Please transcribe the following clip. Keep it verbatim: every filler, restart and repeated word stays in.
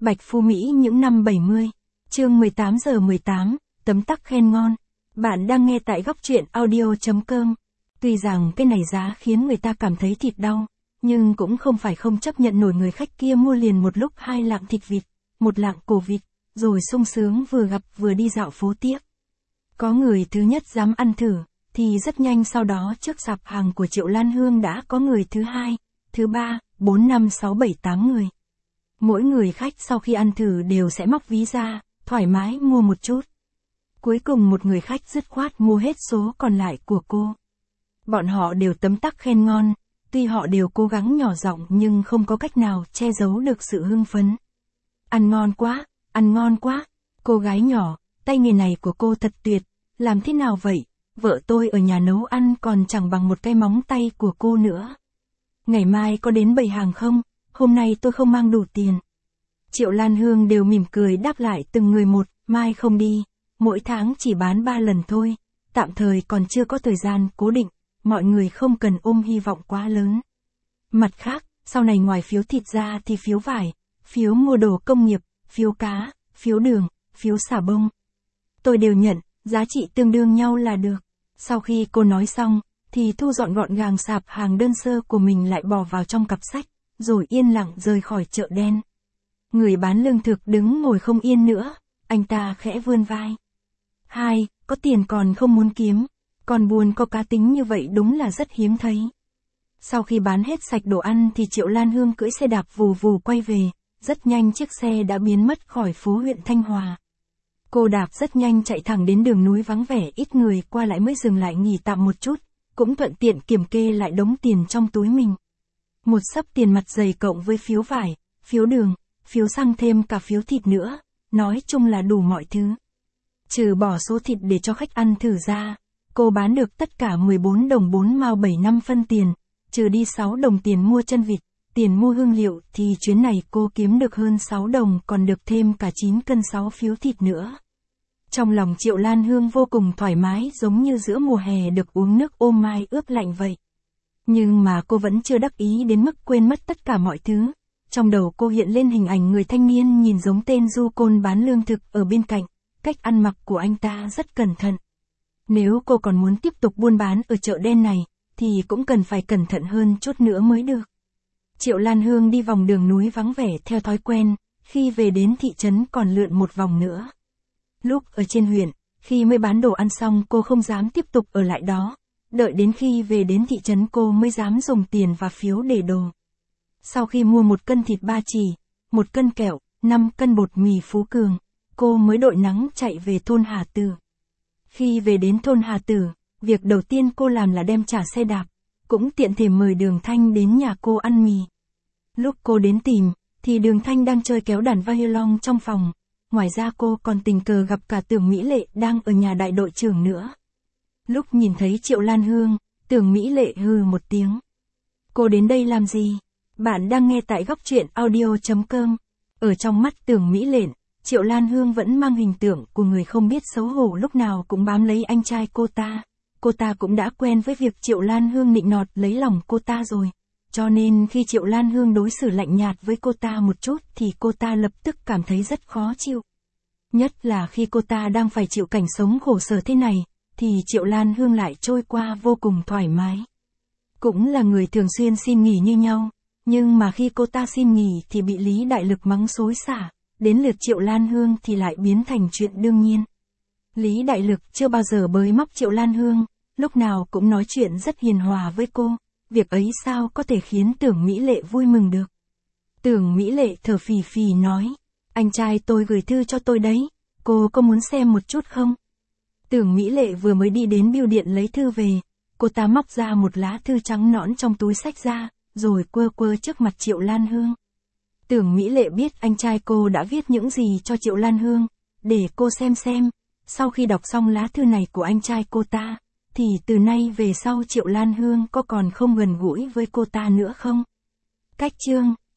Bạch Phu Mỹ những năm bảy mươi. Chương mười tám giờ mười tám, tấm tắc khen ngon. Bạn đang nghe tại góc truyện audio chấm com. Tuy rằng cái này giá khiến người ta cảm thấy thịt đau, nhưng cũng không phải không chấp nhận nổi người khách kia mua liền một lúc hai lạng thịt vịt, một lạng cổ vịt, rồi sung sướng vừa gặp vừa đi dạo phố tiếp. Có người thứ nhất dám ăn thử, thì rất nhanh sau đó trước sạp hàng của Triệu Lan Hương đã có người thứ hai, thứ ba, bốn năm sáu bảy tám người. Mỗi người khách sau khi ăn thử đều sẽ móc ví ra, thoải mái mua một chút. Cuối cùng một người khách dứt khoát mua hết số còn lại của cô. Bọn họ đều tấm tắc khen ngon, tuy họ đều cố gắng nhỏ giọng nhưng không có cách nào che giấu được sự hưng phấn. Ăn ngon quá, ăn ngon quá, cô gái nhỏ, tay nghề này của cô thật tuyệt, làm thế nào vậy, vợ tôi ở nhà nấu ăn còn chẳng bằng một cái móng tay của cô nữa. Ngày mai có đến bày hàng không, hôm nay tôi không mang đủ tiền. Triệu Lan Hương đều mỉm cười đáp lại từng người một, mai không đi, mỗi tháng chỉ bán ba lần thôi, tạm thời còn chưa có thời gian cố định, mọi người không cần ôm hy vọng quá lớn. Mặt khác, sau này ngoài phiếu thịt ra thì phiếu vải, phiếu mua đồ công nghiệp, phiếu cá, phiếu đường, phiếu xà bông. Tôi đều nhận, giá trị tương đương nhau là được. Sau khi cô nói xong, thì thu dọn gọn gàng sạp hàng đơn sơ của mình lại bỏ vào trong cặp sách, rồi yên lặng rời khỏi chợ đen. Người bán lương thực đứng ngồi không yên nữa, anh ta khẽ vươn vai. Hai, có tiền còn không muốn kiếm, còn buồn có cá tính như vậy đúng là rất hiếm thấy. Sau khi bán hết sạch đồ ăn thì Triệu Lan Hương cưỡi xe đạp vù vù quay về, rất nhanh chiếc xe đã biến mất khỏi phố huyện Thanh Hòa. Cô đạp rất nhanh chạy thẳng đến đường núi vắng vẻ ít người qua lại mới dừng lại nghỉ tạm một chút, cũng thuận tiện kiểm kê lại đống tiền trong túi mình. Một xấp tiền mặt dày cộng với phiếu vải, phiếu đường, phiếu xăng thêm cả phiếu thịt nữa, nói chung là đủ mọi thứ. Trừ bỏ số thịt để cho khách ăn thử ra, cô bán được tất cả mười bốn đồng bốn mao bảy năm phân tiền, trừ đi sáu đồng tiền mua chân vịt, tiền mua hương liệu thì chuyến này cô kiếm được hơn sáu đồng còn được thêm cả chín cân sáu phiếu thịt nữa. Trong lòng Triệu Lan Hương vô cùng thoải mái giống như giữa mùa hè được uống nước ô mai ướp lạnh vậy. Nhưng mà cô vẫn chưa đắc ý đến mức quên mất tất cả mọi thứ. Trong đầu cô hiện lên hình ảnh người thanh niên nhìn giống tên du côn bán lương thực ở bên cạnh, cách ăn mặc của anh ta rất cẩn thận. Nếu cô còn muốn tiếp tục buôn bán ở chợ đen này, thì cũng cần phải cẩn thận hơn chút nữa mới được. Triệu Lan Hương đi vòng đường núi vắng vẻ theo thói quen, khi về đến thị trấn còn lượn một vòng nữa. Lúc ở trên huyện, khi mới bán đồ ăn xong cô không dám tiếp tục ở lại đó, đợi đến khi về đến thị trấn cô mới dám dùng tiền và phiếu để đồ. Sau khi mua một cân thịt ba chỉ, một cân kẹo, năm cân bột mì Phú Cường, cô mới đội nắng chạy về thôn Hà Tử. Khi về đến thôn Hà Tử, việc đầu tiên cô làm là đem trả xe đạp, cũng tiện thể mời Đường Thanh đến nhà cô ăn mì. Lúc cô đến tìm, thì Đường Thanh đang chơi kéo đàn violon trong phòng. Ngoài ra cô còn tình cờ gặp cả Tưởng Mỹ Lệ đang ở nhà đại đội trưởng nữa. Lúc nhìn thấy Triệu Lan Hương, Tưởng Mỹ Lệ hừ một tiếng. Cô đến đây làm gì? Bạn đang nghe tại góc truyện audio chấm com. Ở trong mắt Tưởng Mỹ Lệ, Triệu Lan Hương vẫn mang hình tượng của người không biết xấu hổ lúc nào cũng bám lấy anh trai cô ta. Cô ta cũng đã quen với việc Triệu Lan Hương nịnh nọt lấy lòng cô ta rồi. Cho nên khi Triệu Lan Hương đối xử lạnh nhạt với cô ta một chút thì cô ta lập tức cảm thấy rất khó chịu. Nhất là khi cô ta đang phải chịu cảnh sống khổ sở thế này, thì Triệu Lan Hương lại trôi qua vô cùng thoải mái. Cũng là người thường xuyên xin nghỉ như nhau, nhưng mà khi cô ta xin nghỉ thì bị Lý Đại Lực mắng xối xả, đến lượt Triệu Lan Hương thì lại biến thành chuyện đương nhiên. Lý Đại Lực chưa bao giờ bới móc Triệu Lan Hương, lúc nào cũng nói chuyện rất hiền hòa với cô, việc ấy sao có thể khiến Tưởng Mỹ Lệ vui mừng được. Tưởng Mỹ Lệ thở phì phì nói, anh trai tôi gửi thư cho tôi đấy, cô có muốn xem một chút không? Tưởng Mỹ Lệ vừa mới đi đến bưu điện lấy thư về, cô ta móc ra một lá thư trắng nõn trong túi xách ra, rồi quơ quơ trước mặt Triệu Lan Hương. Tưởng Mỹ Lệ biết anh trai cô đã viết những gì cho Triệu Lan Hương, để cô xem xem. Sau khi đọc xong lá thư này của anh trai cô ta, thì từ nay về sau Triệu Lan Hương có còn không gần gũi với cô ta nữa không? Cách chương